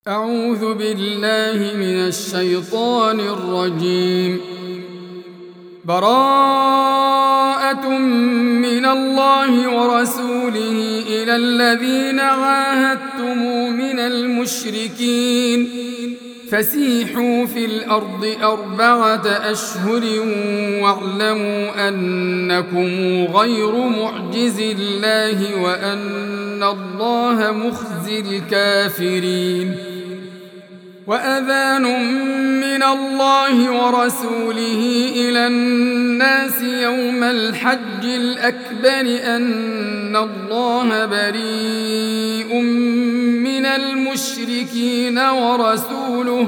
أعوذ بالله من الشيطان الرجيم. براءة من الله ورسوله إلى الذين عاهدتم من المشركين فسيحوا في الأرض 4 أشهر واعلموا أنكم غير معجز الله وأن الله مخزي الكافرين. وأذان من الله ورسوله إلى الناس يوم الحج الأكبر أن الله بريء من المشركين ورسوله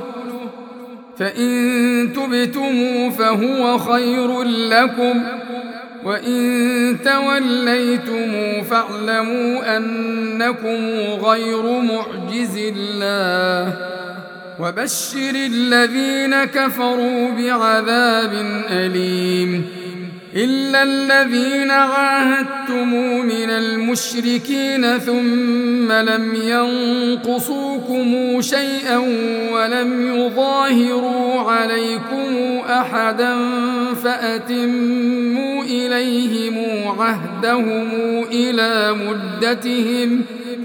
فإن تبتموا فهو خير لكم وإن توليتم فاعلموا أنكم غير معجز الله وبشر الذين كفروا بعذاب أليم. إلا الذين عاهدتم من المشركين ثم لم ينقصوكم شيئا ولم يظاهروا عليكم أحدا فأتموا إليهم عهدهم إلى مدتهم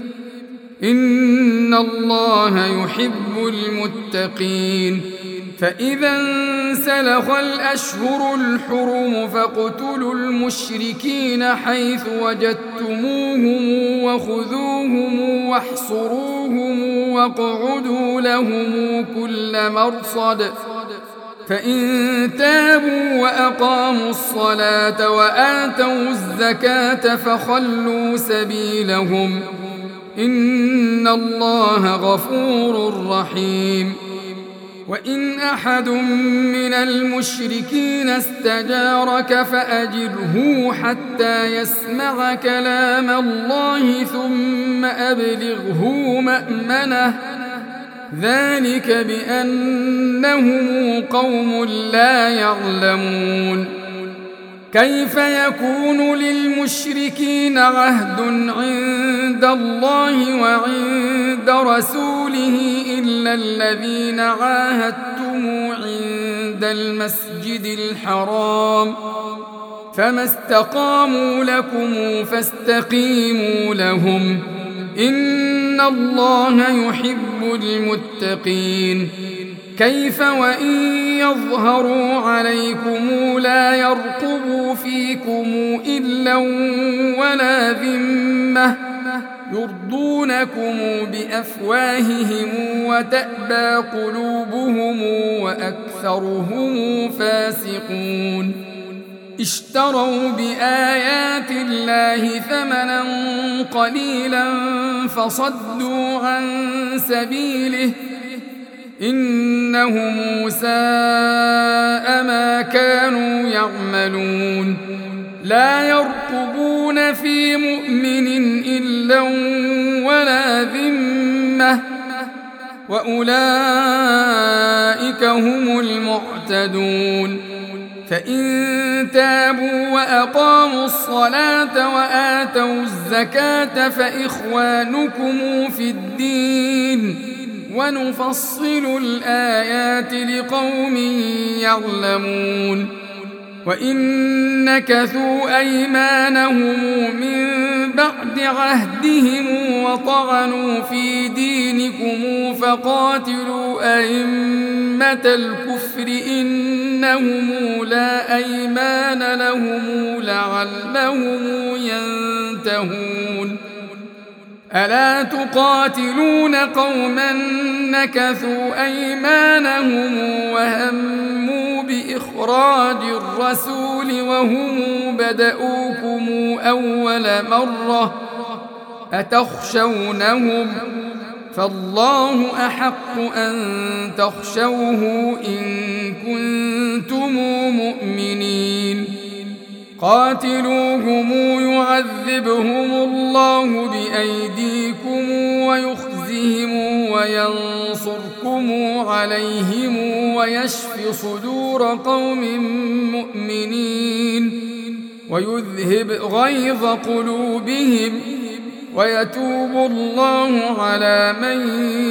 إن الله يحب المتقين. فإذا انسلخ الأشهر الحرم فاقتلوا المشركين حيث وجدتموهم وخذوهم واحصروهم واقعدوا لهم كل مرصد فإن تابوا وأقاموا الصلاة وآتوا الزكاة فخلوا سبيلهم إن الله غفور رحيم. وإن أحد من المشركين استجارك فأجره حتى يسمع كلام الله ثم أبلغه مأمنه ذلك بأنهم قوم لا يعلمون. كيف يكون للمشركين عهد عند الله وعند رسوله إلا الذين عاهدتم عند المسجد الحرام فما استقاموا لكم فاستقيموا لهم إن الله يحب المتقين. كيف وإن يظهروا عليكم لا يرقبوا فيكم إلا ولا ذمة يرضونكم بأفواههم وتأبى قلوبهم وأكثرهم فاسقون. اشتروا بآيات الله ثمنا قليلا فصدوا عن سبيله إنهم ساء ما كانوا يعملون. لا يرقبون في مؤمن إلا ولا ذمة وأولئك هم المعتدون. فإن تابوا وأقاموا الصلاة وآتوا الزكاة فإخوانكم في الدين ونفصل الآيات لقوم يعلمون. وإن نكثوا أيمانهم من بعد عهدهم وطعنوا في دينكم فقاتلوا أئمة الكفر إنهم لا أيمان لهم لعلهم ينتهون. ألا تقاتلون قوما نكثوا أيمانهم وهموا بإخراج الرسول وهم بدؤوكم أول مرة أتخشونهم فالله أحق أن تخشوه إن كنتم مؤمنين. قاتلوهم يعذبهم الله بأيديكم ويخزهم وينصركم عليهم ويشف صدور قوم مؤمنين ويذهب غيظ قلوبهم ويتوب الله على من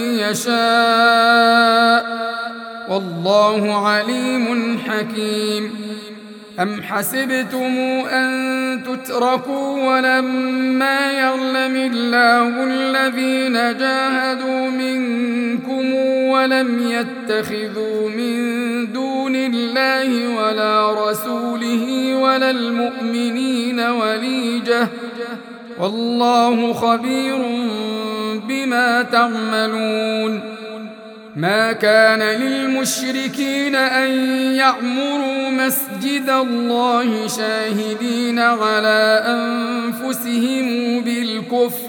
يشاء والله عليم حكيم. أم حسبتم أن تتركوا ولما يعلم الله الذين جاهدوا منكم ولم يتخذوا من دون الله ولا رسوله ولا المؤمنين وليجة والله خبير بما تعملون. ما كان للمشركين أن يعمروا مسجد الله شاهدين على أنفسهم بالكفر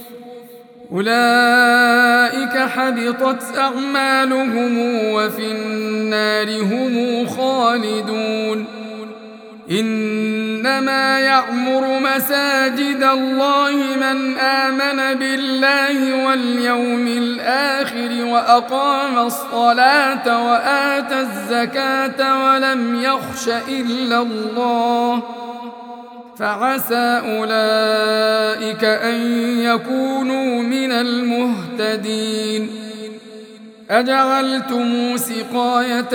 أولئك حبطت أعمالهم وفي النار هم خالدون. إنما يعمر مساجد الله من آمن بالله واليوم الآخر وأقام الصلاة وآتى الزكاة ولم يخش إلا الله فعسى أولئك أن يكونوا من المهتدين. أجعلتم سقاية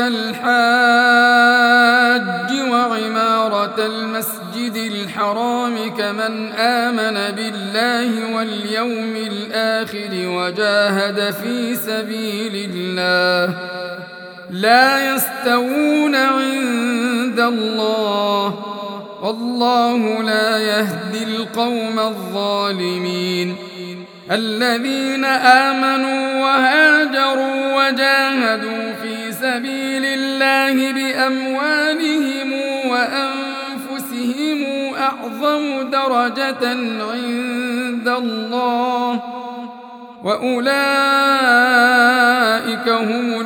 الحاج وعمارة المسجد الحرام كمن آمن بالله واليوم الآخر وجاهد في سبيل الله لا يستوون عند الله والله لا يهدي القوم الظالمين. الذين آمنوا وهاجروا وجاهدوا في سبيل الله بأموالهم وأنفسهم أعظم درجة عند الله وأولئك هم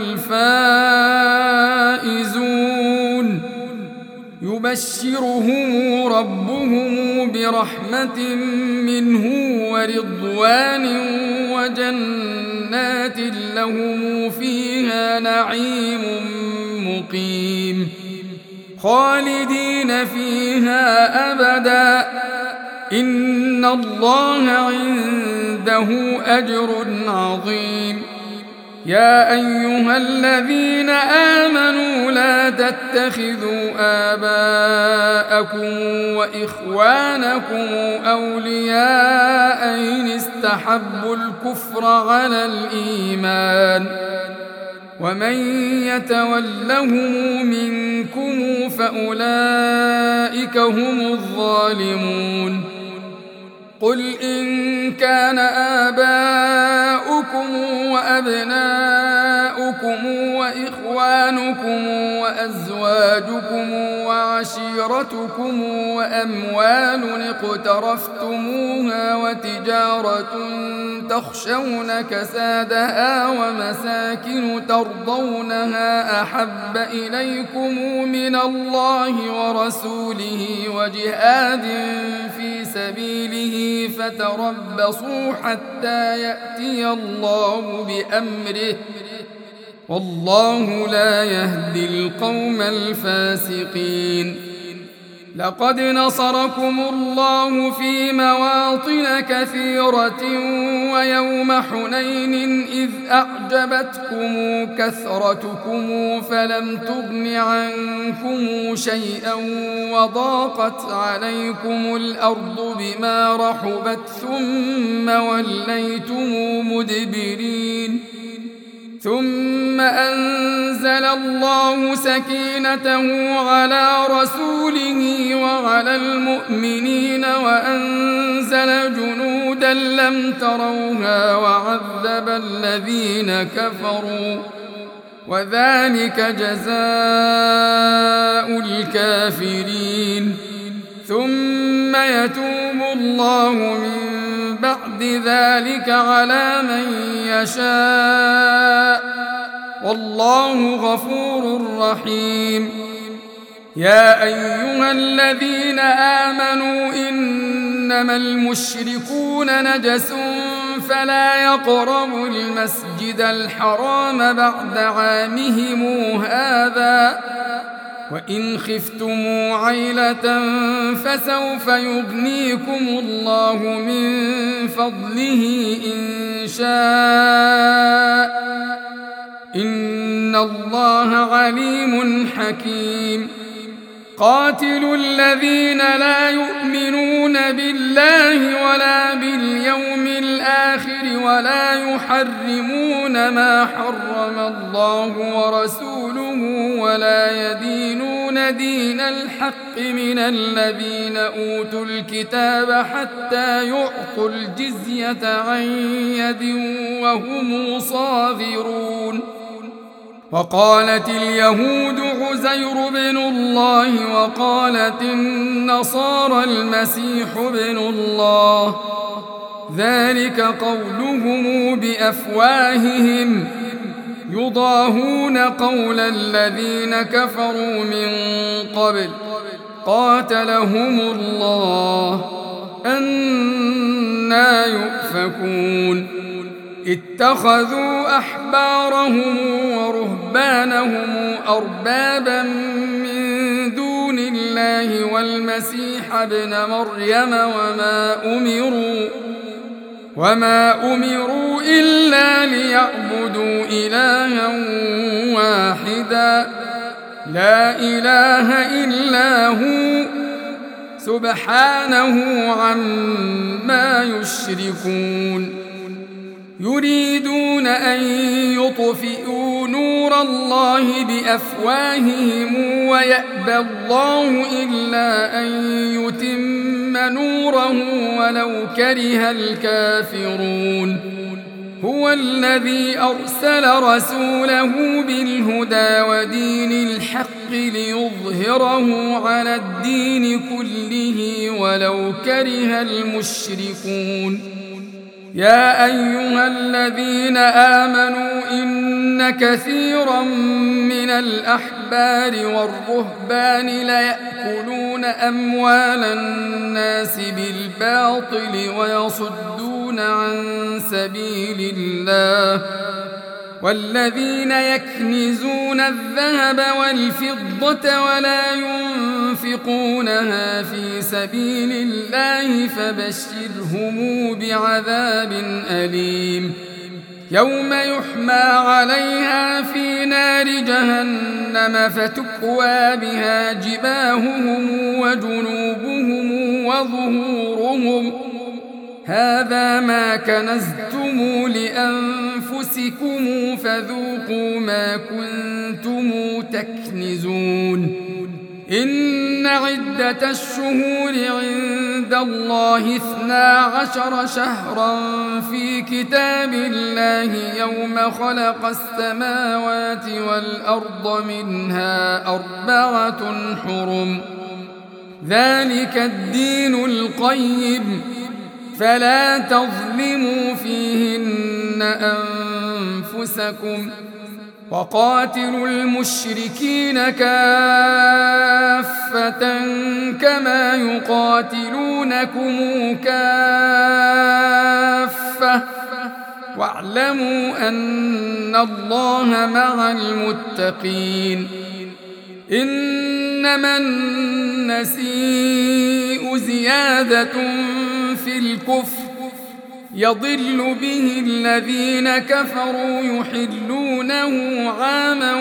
الفائزون. يبشرهم ربهم برحمة منه ورضوان وجنات لهم فيها نعيم مقيم خالدين فيها أبدا إن الله عنده أجر عظيم. يا أيها الذين آمنوا لا تتخذوا آباءكم وإخوانكم أولياء إن استحبوا الكفر على الإيمان ومن يتولهم منكم فأولئك هم الظالمون. قل إن كان آباؤكم وأبناؤكم وإخوانكم وأزواجكم وعشيرتكم وأموال اقترفتموها وتجارة تخشون كسادها ومساكن ترضونها أحب إليكم من الله ورسوله وجهاد في سبيله فتربصوا حتى يأتي الله بأمره والله لا يهدي القوم الفاسقين. لقد نصركم الله في مواطن كثيرة ويوم حنين إذ أعجبتكم كثرتكم فلم تغن عنكم شيئا وضاقت عليكم الأرض بما رحبت ثم وليتم مدبرين. ثم أنزل الله سكينته على رسوله وعلى المؤمنين وأنزل جنودا لم تروها وعذب الذين كفروا وذلك جزاء الكافرين. ثم يتوب الله من بعد ذلك على من يشاء والله غفور رحيم. يا أيها الذين آمنوا إنما المشركون نجس فلا يقربوا المسجد الحرام بعد عامهم هذا وإن خفتم عيلة فسوف يغنيكم الله من فضله إن شاء إن الله عليم حكيم قاتلوا الذين لا يؤمنون بالله ولا باليوم الآخر ولا يحرمون ما حرم الله ورسوله ولا يدينون دين الحق من الذين أوتوا الكتاب حتى يعطوا الجزية عن يد وهم صاغرون وقالت اليهود عزير بن الله وقالت النصارى المسيح بن الله ذلك قولهم بأفواههم يضاهون قول الذين كفروا من قبل قاتلهم الله أنى يؤفكون اتخذوا أحبارهم ورهبانهم أربابا من دون الله والمسيح ابن مريم وما أمروا إلا ليعبدوا إلها واحدا لا إله إلا هو سبحانه عما يشركون يريدون أن يطفئوا نور الله بأفواههم ويأبى الله إلا أن يتم نوره ولو كره الكافرون هو الذي أرسل رسوله بالهدى ودين الحق ليظهره على الدين كله ولو كره المشركون يا أيها الذين آمنوا إن كثيرا من الأحبار والرهبان ليأكلون أموال الناس بالباطل ويصدون عن سبيل الله والذين يكنزون الذهب والفضة ولا ينفقونها في سبيل الله فبشرهم بعذاب أليم يوم يحمى عليها في نار جهنم فتكوى بها جباههم وجنوبهم وظهورهم هذا ما كنزتم لأنفسكم فذوقوا ما كنتم تكنزون إن عدة الشهور عند الله 12 شهرا في كتاب الله يوم خلق السماوات والأرض منها 4 حرم ذلك الدين القيم فلا تظلموا فيهن أنفسكم وقاتلوا المشركين كافة كما يقاتلونكم كافة واعلموا أن الله مع المتقين إنما النسيء زيادة في الكفر يضل به الذين كفروا يحلونه عاما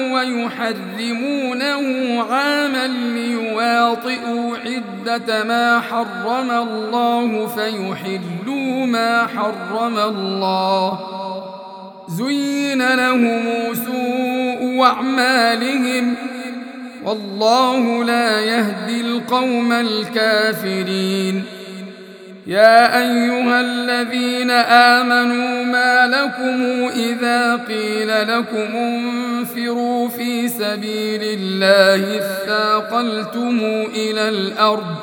ويحرمونه عاما ليواطئوا عدة ما حرم الله فيحلوا ما حرم الله زين لهم سوء أعمالهم والله لا يهدي القوم الكافرين يا أيها الذين آمنوا ما لكم إذا قيل لكم انفروا في سبيل الله اثاقلتم إلى الأرض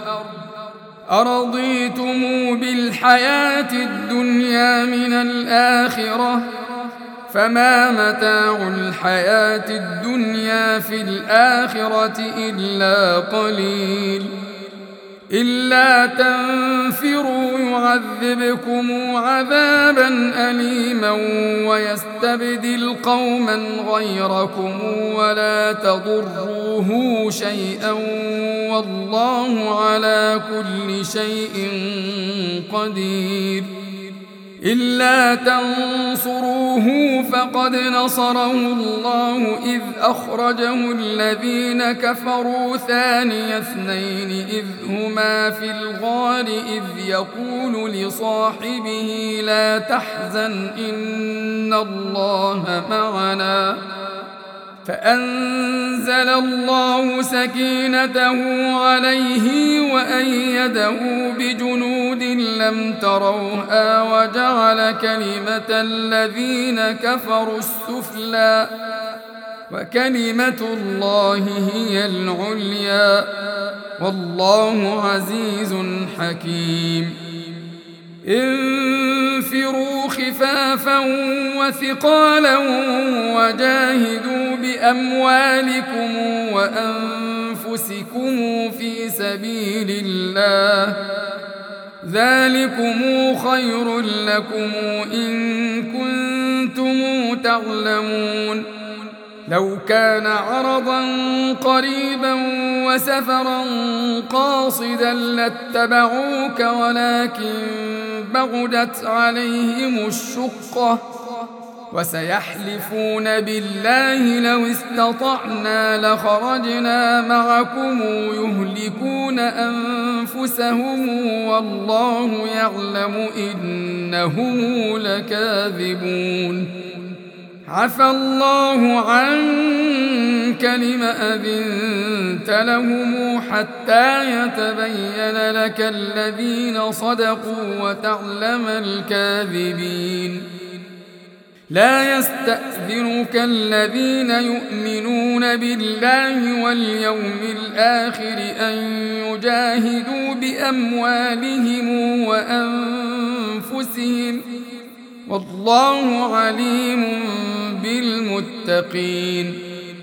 أرضيتم بالحياة الدنيا من الآخرة فما متاع الحياة الدنيا في الآخرة إلا قليل إلا تنفروا يعذبكم عذابا أليما ويستبدل قوما غيركم ولا تضروه شيئا والله على كل شيء قدير. إلا تنصروه فقد نصره الله إذ أخرجه الذين كفروا ثاني اثنين إذ هما في الغار إذ يقول لصاحبه لا تحزن إن الله معنا فأنزل الله سكينته عليه وأيده بجنود لم تروها وجعل كلمة الذين كفروا السفلى وكلمة الله هي العليا والله عزيز حكيم. انفروا خفافا وثقالا وجاهدوا بأموالكم وأنفسكم في سبيل الله ذلكم خير لكم إن كنتم تعلمون. لو كان عرضا قريبا وسفرا قاصدا لاتبعوك ولكن بعدت عليهم الشقة وسيحلفون بالله لو استطعنا لخرجنا معكم يهلكون أنفسهم والله يعلم إنهم لكاذبون. عفى الله عنك لم أذنت لهم حتى يتبين لك الذين صدقوا وتعلم الكاذبين. لا يستأذنك الذين يؤمنون بالله واليوم الآخر أن يجاهدوا بأموالهم وأنفسهم والله عليم بالمتقين.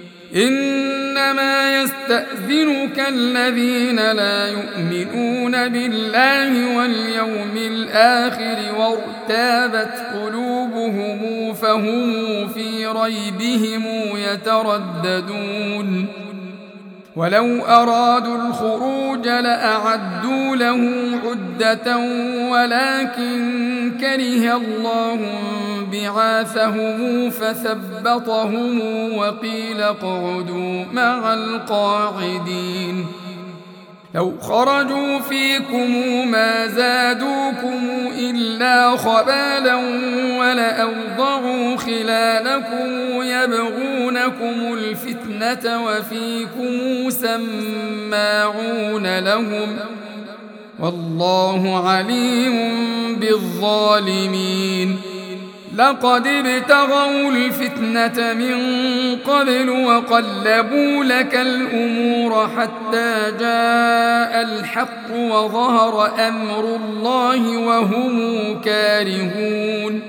إنما يستأذنك الذين لا يؤمنون بالله واليوم الآخر وارتابت قلوبهم فهم في ريبهم يترددون. ولو أرادوا الخروج لأعدوا له عدة ولكن كره الله بعاثهم فثبطهم وقيل اقعدوا مع القاعدين. لو خرجوا فيكم ما زادوكم إلا خبالا ولأوضعوا خلالكم يبغونكم الفتنة وفيكم سماعون لهم والله عليم بالظالمين. لقد ابتغوا الفتنة من قبل وقلبوا لك الأمور حتى جاء الحق وظهر أمر الله وهم كارهون.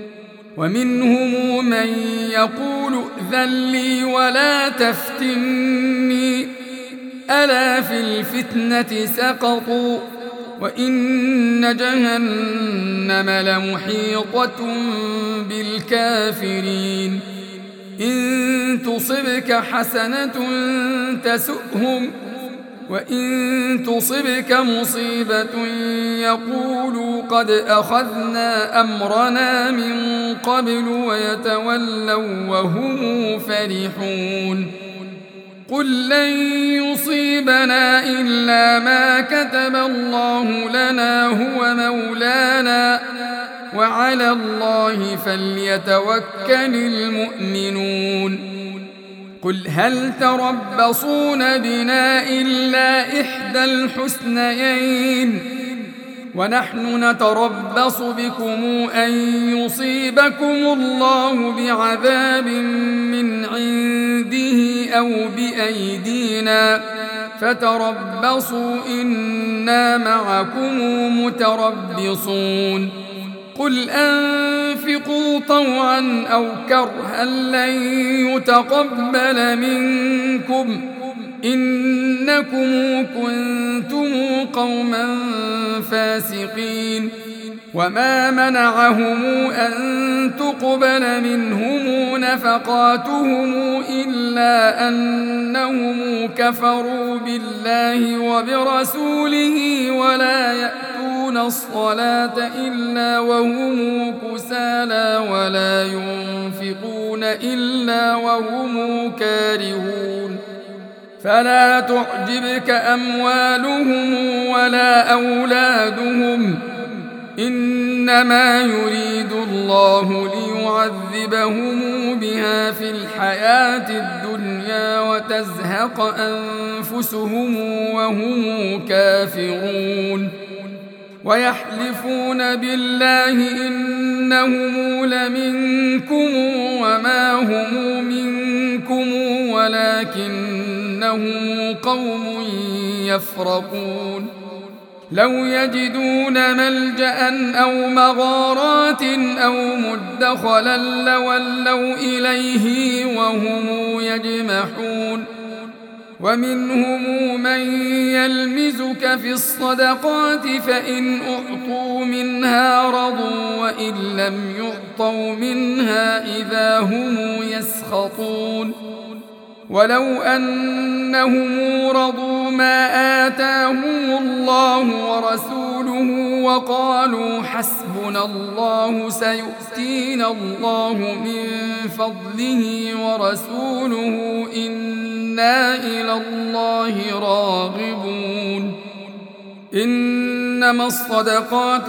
ومنهم من يقول ائذن لي ولا تفتني ألا في الفتنة سقطوا وإن جهنم لمحيطة بالكافرين. إن تصبك حسنة تسؤهم وإن تصبك مصيبة يقولوا قد أخذنا أمرنا من قبل ويتولوا وهم فرحون. قل لن يصيبنا إلا ما كتب الله لنا هو مولانا وعلى الله فليتوكل المؤمنون. قل هل تربصون بنا إلا إحدى الحسنيين ونحن نتربص بكم أن يصيبكم الله بعذاب من عنده أو بأيدينا فتربصوا إنا معكم متربصون. قل أنفقوا طوعا أو كرها لن يتقبل منكم إنكم كنتم قوما فاسقين وما منعهم أن تقبل منهم نفقاتهم إلا أنهم كفروا بالله وبرسوله ولا يأتون الصلاة إلا وهم كسالى ولا ينفقون إلا وهم كارهون فلا تعجبك أموالهم ولا أولادهم إنما يريد الله ليعذبهم بها في الحياة الدنيا وتزهق أنفسهم وهم كافرون ويحلفون بالله إنهم لمنكم وما هم منكم ولكنهم قوم يفرقون لو يجدون ملجأ أو مغارات أو مدخلا لولوا إليه وهم يجمحون ومنهم من يلمزك في الصدقات فإن أعطوا منها رضوا وإن لم يعطوا منها إذا هم يسخطون ولو أنهم رضوا ما آتاهم الله ورسوله وقالوا حسبنا الله سيؤتينا الله من فضله ورسوله إنا إلى الله راغبون إنما الصدقات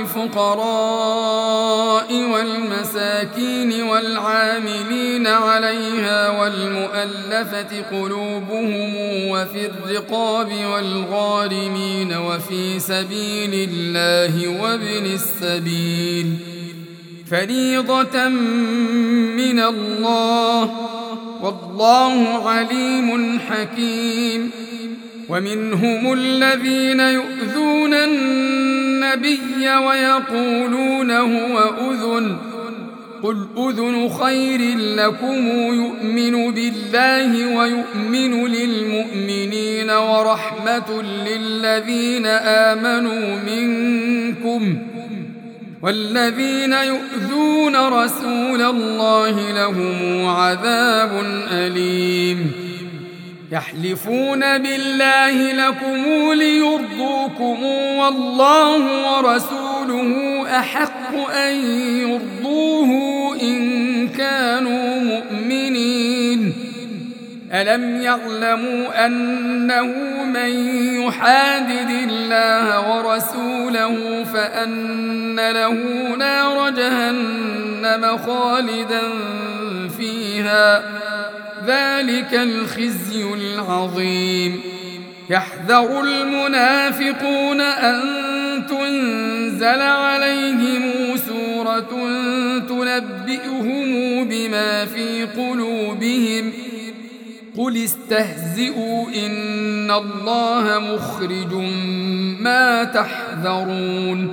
للفقراء والمساكين والعاملين عليها والمؤلفة قلوبهم وفي الرقاب والغارمين وفي سبيل الله وابن السبيل فريضة من الله والله عليم حكيم ومنهم الذين يؤذون النبي ويقولون هو أذن قل أذن خير لكم يؤمن بالله ويؤمن للمؤمنين ورحمة للذين آمنوا منكم والذين يؤذون رسول الله لهم عذاب أليم يحلفون بالله لكم ليرضوكم والله ورسوله أحق أن يرضوه إن كانوا مؤمنين ألم يعلموا أنه من يحادد الله ورسوله فأن له نار جهنم خالدا فيها ذلك الخزي العظيم يحذر المنافقون أن تنزل عليهم سورة تنبئهم بما في قلوبهم قل استهزئوا إن الله مخرج ما تحذرون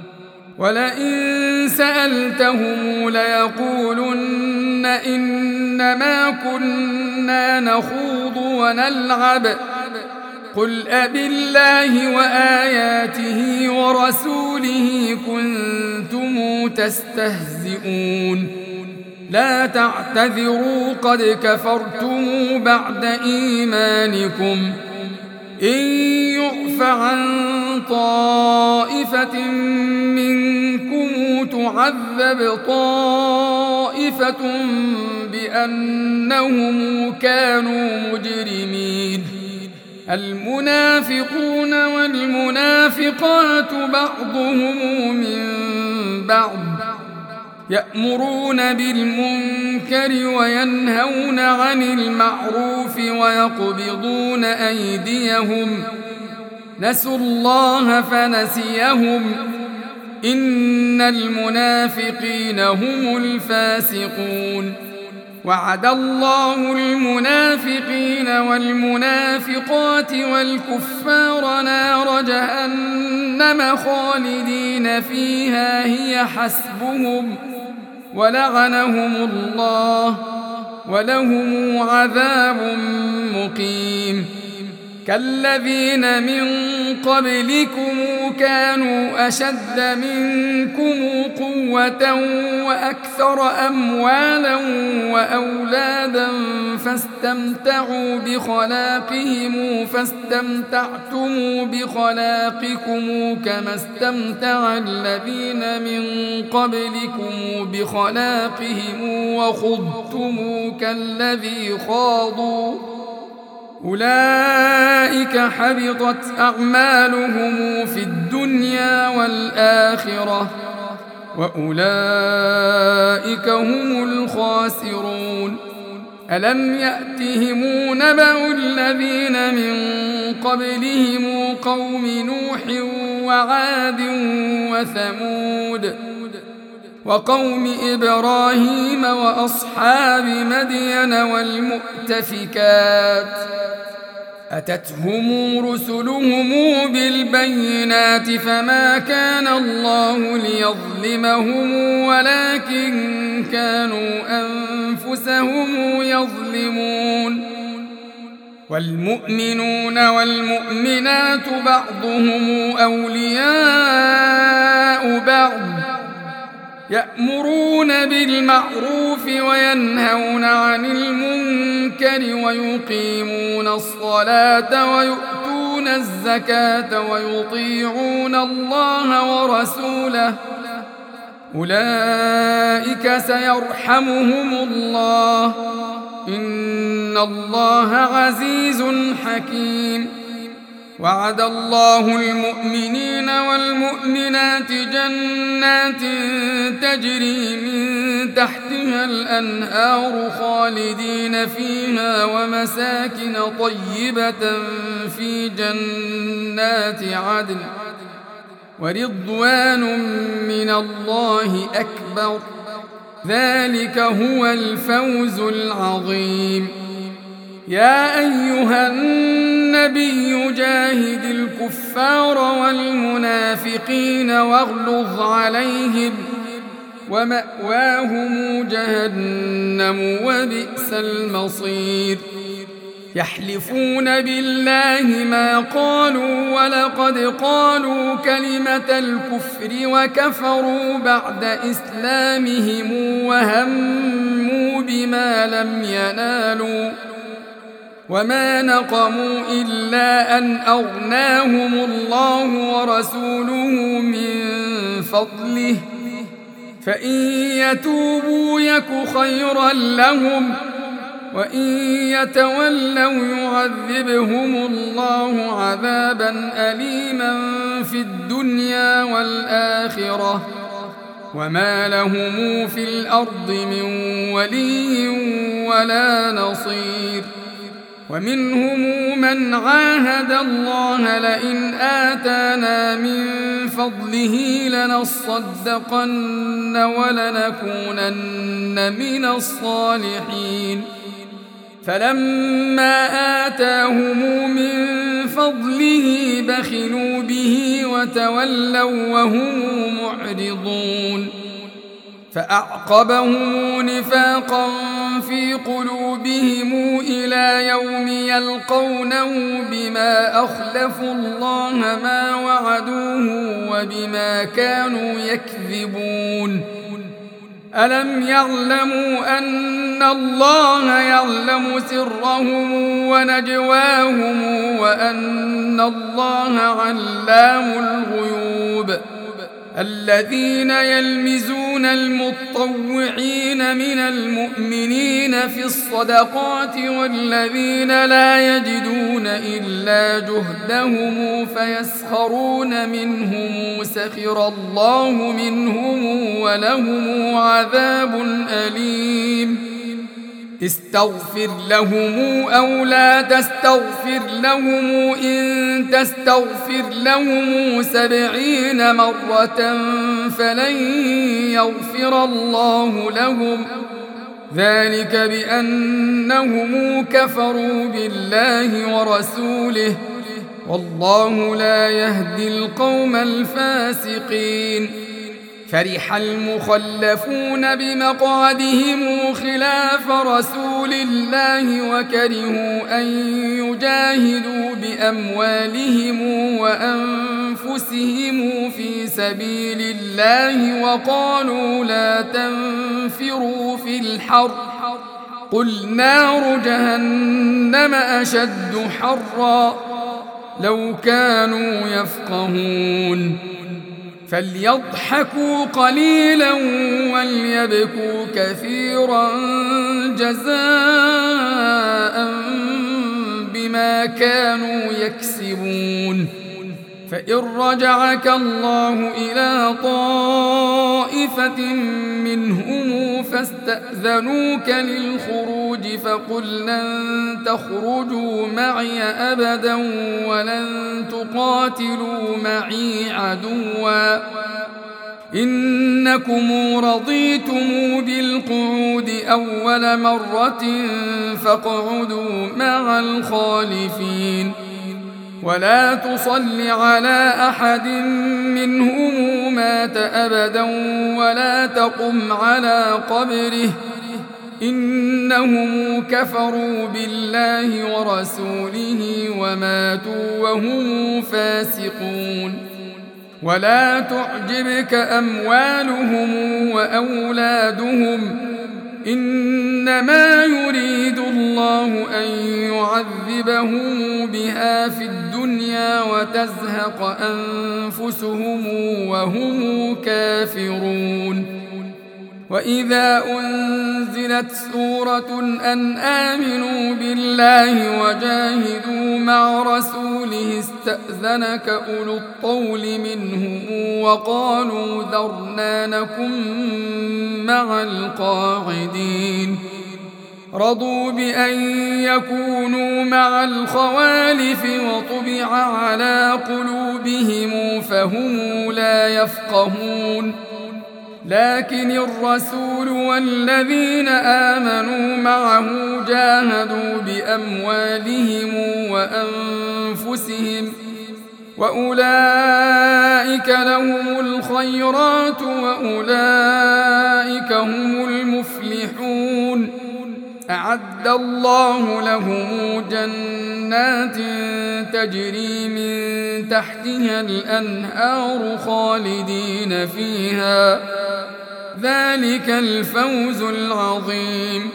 ولئن سألتهم ليقولن إنما كنا نخوض ونلعب قل أبالله وآياته ورسوله كنتم تستهزئون لا تعتذروا قد كفرتم بعد إيمانكم إن يعف عن طائفة منكم تعذب طائفة بأنهم كانوا مجرمين المنافقون والمنافقات بعضهم من بعض يأمرون بالمنكر وينهون عن المعروف ويقبضون أيديهم نسوا الله فنسيهم إن المنافقين هم الفاسقون وعد الله المنافقين والمنافقات والكفار نار جهنم خالدين فيها هي حسبهم ولعنهم الله ولهم عذاب مقيم. كالذين من قبلكم كانوا أشد منكم قوة وأكثر أموالا وأولادا فاستمتعوا بخلاقهم فاستمتعتم بخلاقكم كما استمتع الذين من قبلكم بخلاقهم وخضتم كالذي خاضوا أولئك حبطت أعمالهم في الدنيا والآخرة وأولئك هم الخاسرون. ألم يأتهم نبأ الذين من قبلهم قوم نوح وعاد وثمود وقوم إبراهيم وأصحاب مدين والمؤتفكات أتتهم رسلهم بالبينات فما كان الله ليظلمهم ولكن كانوا أنفسهم يظلمون. والمؤمنون والمؤمنات بعضهم أولياء بعض يأمرون بالمعروف وينهون عن المنكر ويقيمون الصلاة ويؤتون الزكاة ويطيعون الله ورسوله أولئك سيرحمهم الله إن الله عزيز حكيم. وعد الله المؤمنين والمؤمنات جنات تجري من تحتها الأنهار خالدين فيها ومساكن طيبة في جنات عدن ورضوان من الله أكبر ذلك هو الفوز العظيم. يا أيها النبي جاهد الكفار والمنافقين واغلظ عليهم ومأواهم جهنم وبئس المصير. يحلفون بالله ما قالوا ولقد قالوا كلمة الكفر وكفروا بعد إسلامهم وهموا بما لم ينالوا وما نقموا إلا أن أغناهم الله ورسوله من فضله فإن يتوبوا يك خيرا لهم وإن يتولوا يعذبهم الله عذابا أليما في الدنيا والآخرة وما لهم في الأرض من ولي ولا نصير. ومنهم من عاهد الله لئن آتانا من فضله لنصدقن ولنكونن من الصالحين فلما آتاهم من فضله بخلوا به وتولوا وهم معرضون. فأعقبهم نفاقا في قلوبهم إلى يوم يلقونه بما أخلفوا الله ما وعدوه وبما كانوا يكذبون. ألم يعلموا أن الله يعلم سرهم ونجواهم وأن الله علام الغيوب. الذين يلمزون المطوعين من المؤمنين في الصدقات والذين لا يجدون إلا جهدهم فيسخرون منهم سخر الله منهم ولهم عذاب أليم. استغفر لهم أو لا تستغفر لهم إن تستغفر لهم 70 مرة فلن يغفر الله لهم ذلك بأنهم كفروا بالله ورسوله والله لا يهدي القوم الفاسقين. فرح المخلفون بمقعدهم خلاف رسول الله وكرهوا أن يجاهدوا بأموالهم وأنفسهم في سبيل الله وقالوا لا تنفروا في الحر قل نار جهنم أشد حرا لو كانوا يفقهون فليضحكوا قليلا وليبكوا كثيرا جزاء بما كانوا يكسبون فإن رجعك الله إلى طائفة منهم فاستأذنوك للخروج فقل لن تخرجوا معي أبدا ولن تقاتلوا معي عدوا إنكم رضيتم بالقعود أول مرة فاقعدوا مع الخالفين ولا تصل على أحد منهم مات أبدا ولا تقم على قبره إنهم كفروا بالله ورسوله وماتوا وهم فاسقون ولا تعجبك أموالهم وأولادهم إنما يريد الله أن يعذبهم بها في الدنيا وتزهق أنفسهم وهم كافرون وإذا أنزلت سورة أن آمنوا بالله وجاهدوا مع رسوله استأذنك أولو الطول منهم وقالوا ذرنا نكن مع القاعدين رضوا بأن يكونوا مع الخوالف وطبع على قلوبهم فهم لا يفقهون لكن الرسول والذين آمنوا معه جاهدوا بأموالهم وأنفسهم وأولئك لهم الخيرات وأولئك هم المفلحون أعد الله لهم جنات تجري من تحتها الأنهار خالدين فيها ذلك الفوز العظيم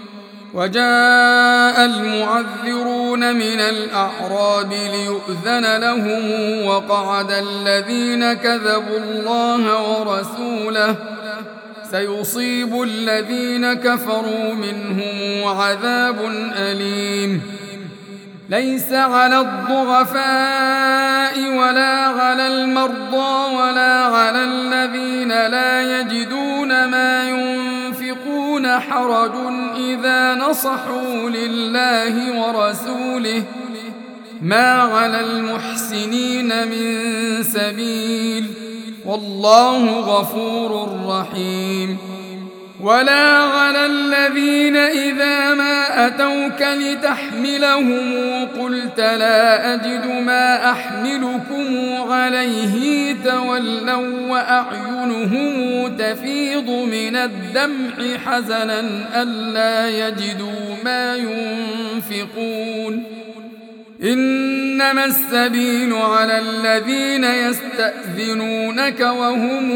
وجاء المعذرون من الأعراب ليؤذن لهم وقعد الذين كذبوا الله ورسوله سيصيب الذين كفروا منهم عذاب أليم ليس على الضعفاء ولا على المرضى ولا على الذين لا يجدون ما ينفقون حرج إذا نصحوا لله ورسوله ما على المحسنين من سبيل والله غفور رحيم ولا على الذين إذا ما أتوك لتحملهم قلت لا أجد ما أحملكم عليه تولوا وأعينهم تفيض من الدمع حزنا ألا يجدوا ما ينفقون إنما السبيل على الذين يستأذنونك وهم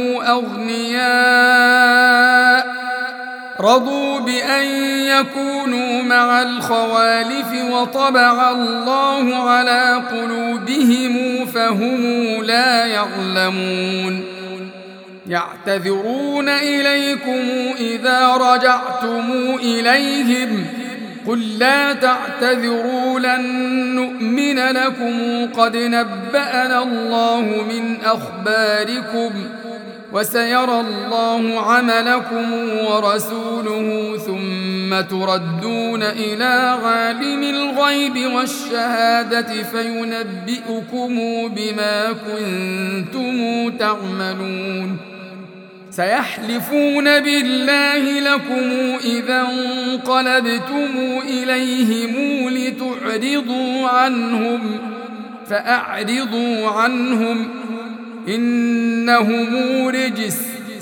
أغنياء رضوا بأن يكونوا مع الخوالف وطبع الله على قلوبهم فهم لا يعلمون يعتذرون إليكم إذا رجعتم إليهم قل لا تعتذروا لن نؤمن لكم قد نبأنا الله من أخباركم وسيرى الله عملكم ورسوله ثم تردون إلى عالم الغيب والشهادة فينبئكم بما كنتم تعملون سيحلفون بالله لكم إذا انقلبتم إليهم لتعرضوا عنهم فأعرضوا عنهم إنهم رجس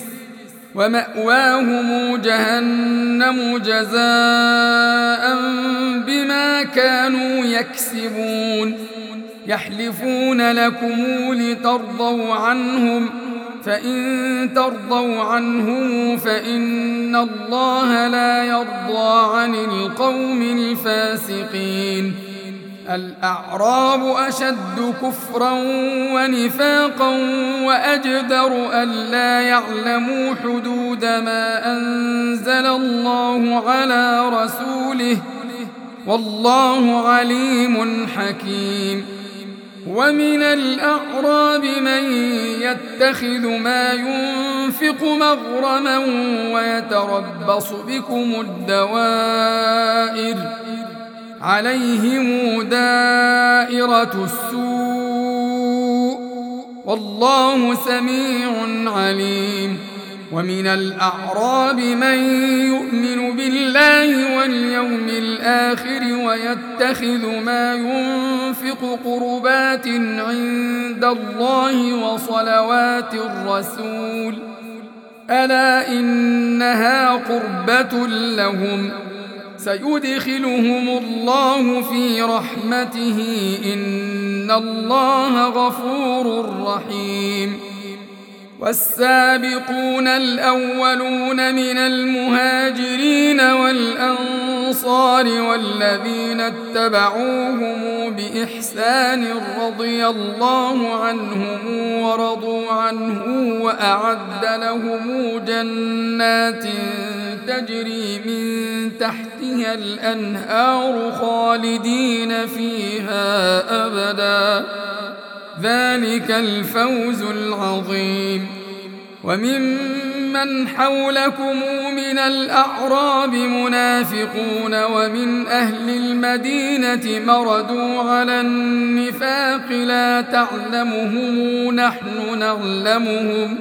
ومأواهم جهنم جزاء بما كانوا يكسبون يحلفون لكم لترضوا عنهم فإن ترضوا عنهم فإن الله لا يرضى عن القوم الفاسقين الأعراب أشد كفرا ونفاقا وأجدر ألا يعلموا حدود ما أنزل الله على رسوله والله عليم حكيم ومن الأعراب من يتخذ ما ينفق مغرما ويتربص بكم الدوائر عليهم دائرة السوء والله سميع عليم ومن الأعراب من يؤمن بالله واليوم الآخر ويتخذ ما ينفق قربات عند الله وصلوات الرسول ألا إنها قربة لهم سيدخلهم الله في رحمته إن الله غفور رحيم والسابقون الأولون من المهاجرين والأنصار والذين اتبعوهم بإحسان رضي الله عنهم ورضوا عنه وأعد لهم جنات تجري من تحتها الأنهار خالدين فيها أبدا ذلك الفوز العظيم وممن حولكم من الأعراب منافقون ومن أهل المدينة مردوا على النفاق لا تعلمهم نحن نعلمهم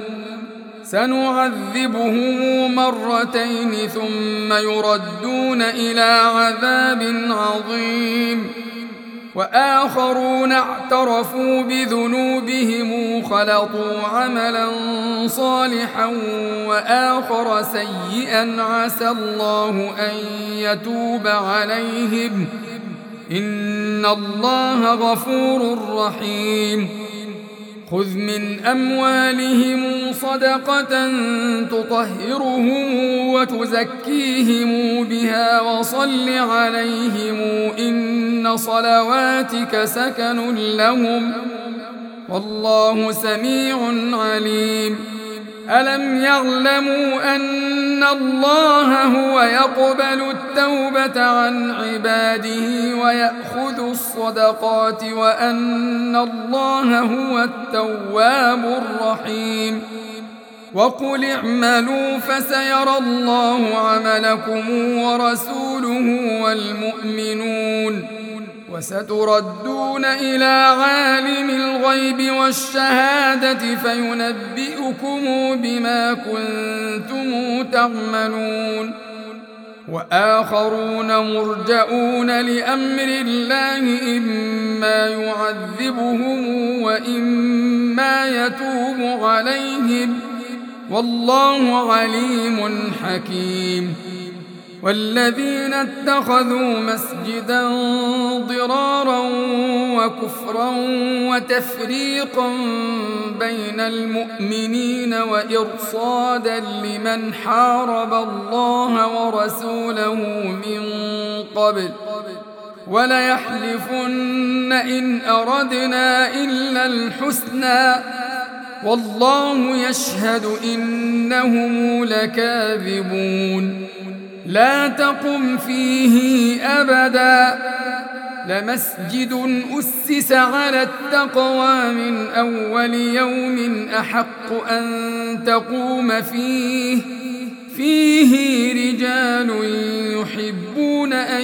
سنعذبهم مرتين ثم يردون إلى عذاب عظيم وآخرون اعترفوا بذنوبهم خلطوا عملا صالحا وآخر سيئا عسى الله أن يتوب عليهم إن الله غفور رحيم خذ من أموالهم صدقة تطهرهم وتزكيهم بها وصل عليهم إن صلواتك سكن لهم والله سميع عليم ألم يعلموا أن الله هو يقبل التوبة عن عباده ويأخذ الصدقات وأن الله هو التواب الرحيم وقل اعملوا فسيرى الله عملكم ورسوله والمؤمنون وستردون إلى عالم الغيب والشهادة فينبئكم بما كنتم تعملون وآخرون مرجؤون لأمر الله إما يعذبهم وإما يتوب عليهم والله عليم حكيم والذين اتخذوا مسجدا ضرارا وكفرا وتفريقا بين المؤمنين وإرصادا لمن حارب الله ورسوله من قبل وليحلفن إن أردنا إلا الحسنى والله يشهد إنهم لكاذبون لا تقم فيه أبدا لمسجد أسس على التقوى من أول يوم أحق أن تقوم فيه رجال يحبون أن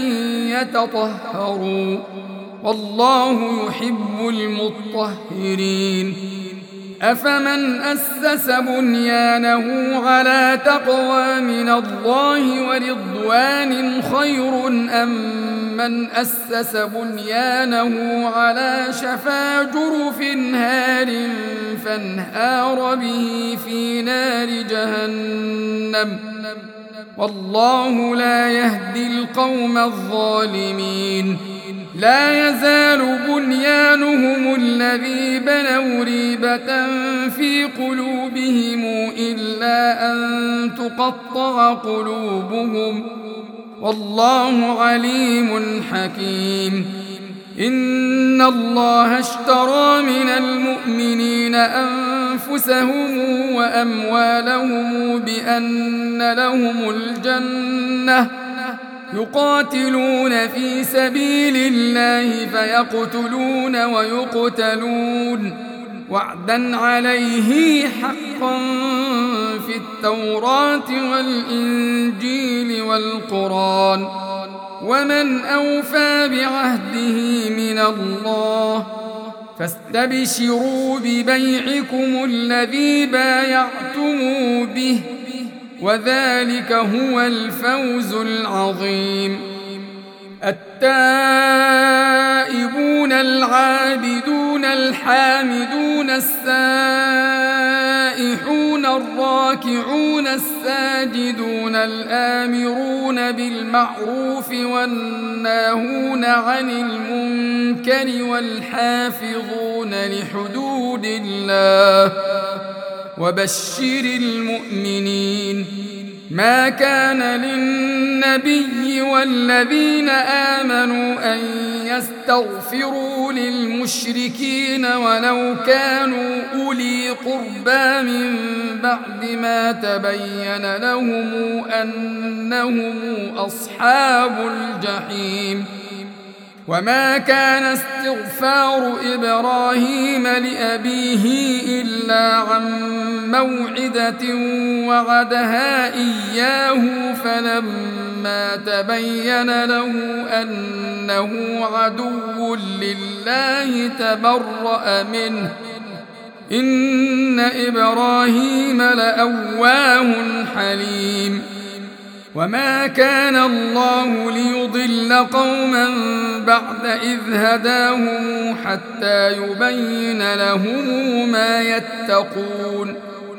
يتطهروا والله يحب المطهرين أفمن أسس بنيانه على تقوى من الله ورضوان خير أم من أسس بنيانه على شفا جرف هار فانهار به في نار جهنم والله لا يهدي القوم الظالمين لا يزال بنيانهم الذي بنوا ريبة في قلوبهم إلا أن تقطع قلوبهم والله عليم حكيم إن الله اشترى من المؤمنين أنفسهم وأموالهم بأن لهم الجنة يقاتلون في سبيل الله فيقتلون ويقتلون وعدا عليه حقا في التوراة والإنجيل والقرآن ومن أوفى بعهده من الله فاستبشروا ببيعكم الذي بايعتم به وذلك هو الفوز العظيم التائبون العابدون الحامدون السائحون الراكعون الساجدون الآمرون بالمعروف والناهون عن المنكر والحافظون لحدود الله وبشر المؤمنين ما كان للنبي والذين آمنوا أن يستغفروا للمشركين ولو كانوا أولي قربى من بعد ما تبين لهم أنهم أصحاب الجحيم وما كان استغفار إبراهيم لأبيه إلا عن موعدة وعدها إياه فلما تبين له أنه عدو لله تبرأ منه إن إبراهيم لأواه حليم وما كان الله ليضل قوما بعد إذ هداهم حتى يبين لهم ما يتقون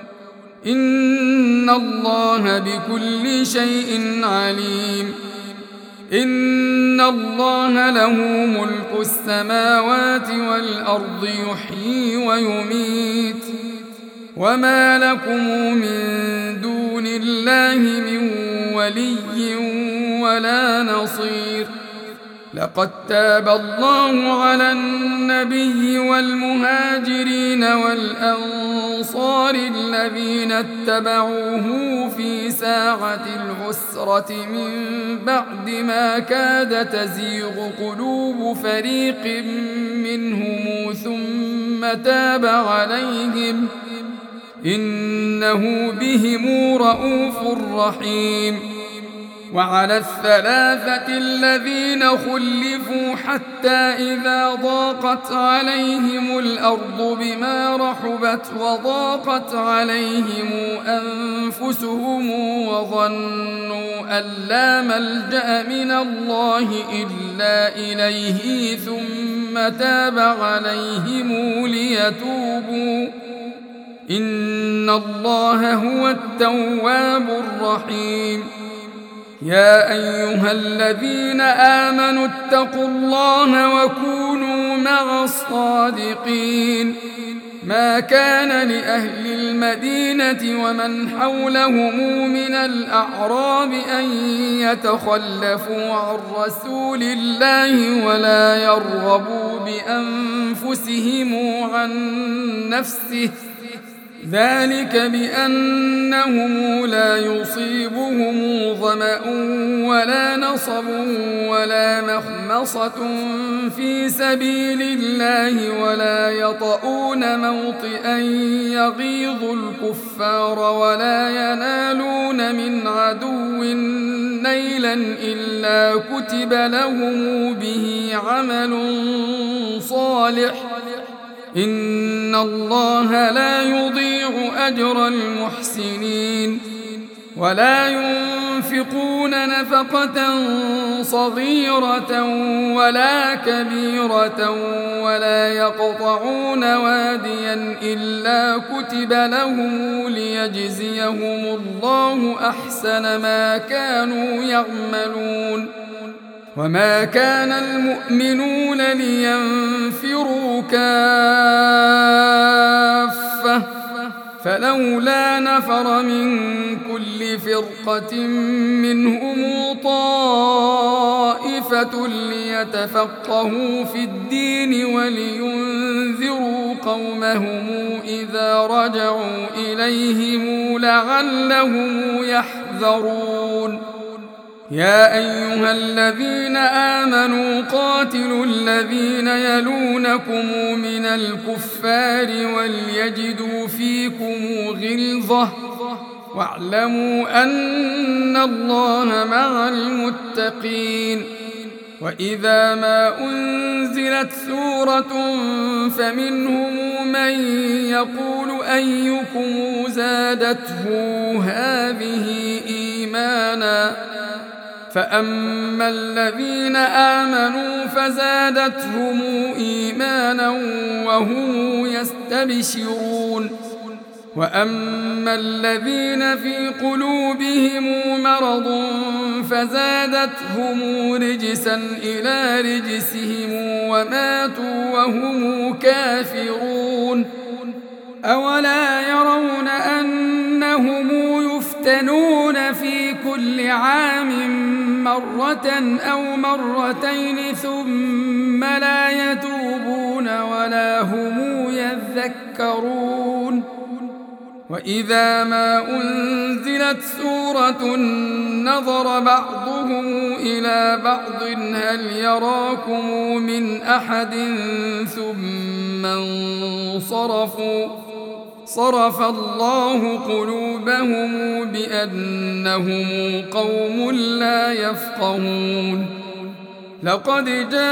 إن الله بكل شيء عليم إن الله له ملك السماوات والأرض يحيي ويميت وما لكم من دون الله من ولي ولا نصير لقد تاب الله على النبي والمهاجرين والأنصار الذين اتبعوه في ساعة العسرة من بعد ما كاد تزيغ قلوب فريق منهم ثم تاب عليهم إنه بهم رءوف رحيم وعلى الثلاثة الذين خلفوا حتى إذا ضاقت عليهم الأرض بما رحبت وضاقت عليهم أنفسهم وظنوا أن لا ملجأ من الله إلا إليه ثم تاب عليهم ليتوبوا إن الله هو التواب الرحيم يا أيها الذين آمنوا اتقوا الله وكونوا مع الصادقين ما كان لأهل المدينة ومن حولهم من الأعراب أن يتخلفوا عن رسول الله ولا يرغبوا بأنفسهم عن نفسه ذلك بأنهم لا يصيبهم ظمأ ولا نصب ولا مخمصة في سبيل الله ولا يطؤون موطئا يغيظ الكفار ولا ينالون من عدو نيلا إلا كتب لهم به عمل صالح إن الله لا يضيع أجر المحسنين ولا ينفقون نفقة صغيرة ولا كبيرة ولا يقطعون واديا إلا كتب لهم ليجزيهم الله أحسن ما كانوا يعملون وما كان المؤمنون لينفروا كافة فلولا نفر من كل فرقة منهم طائفة ليتفقهوا في الدين ولينذروا قومهم إذا رجعوا إليهم لعلهم يحذرون يا أيها الذين آمنوا قاتلوا الذين يلونكم من الكفار وليجدوا فيكم غلظة واعلموا أن الله مع المتقين وإذا ما أنزلت سورة فمنهم من يقول أيكم زادته هذه إيمانا فأما الذين آمنوا فزادتهم إيمانا وهم يستبشرون وأما الذين في قلوبهم مرض فزادتهم رجسا إلى رجسهم وماتوا وهم كافرون أولا يرون أنهم يفتنون في كل عام مرة أو مرتين ثم لا يتوبون ولا هم يذكرون وإذا ما أنزلت سورة نظر بعضهم إلى بعض هل يراكم من أحد ثم انصرفوا صرف الله قلوبهم بأنهم قوم لا يفقهون لقد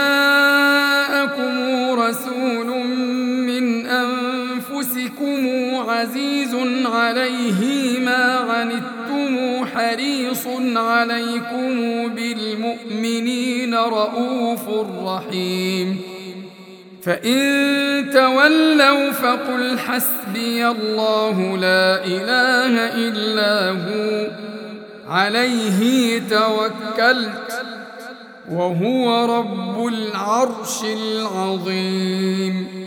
جاءكم رسول من أنفسكم عزيز عليه ما عنتم حريص عليكم بالمؤمنين رؤوف رحيم فإن تولوا فقل حسبي الله لا إله إلا هو عليه توكلت وهو رب العرش العظيم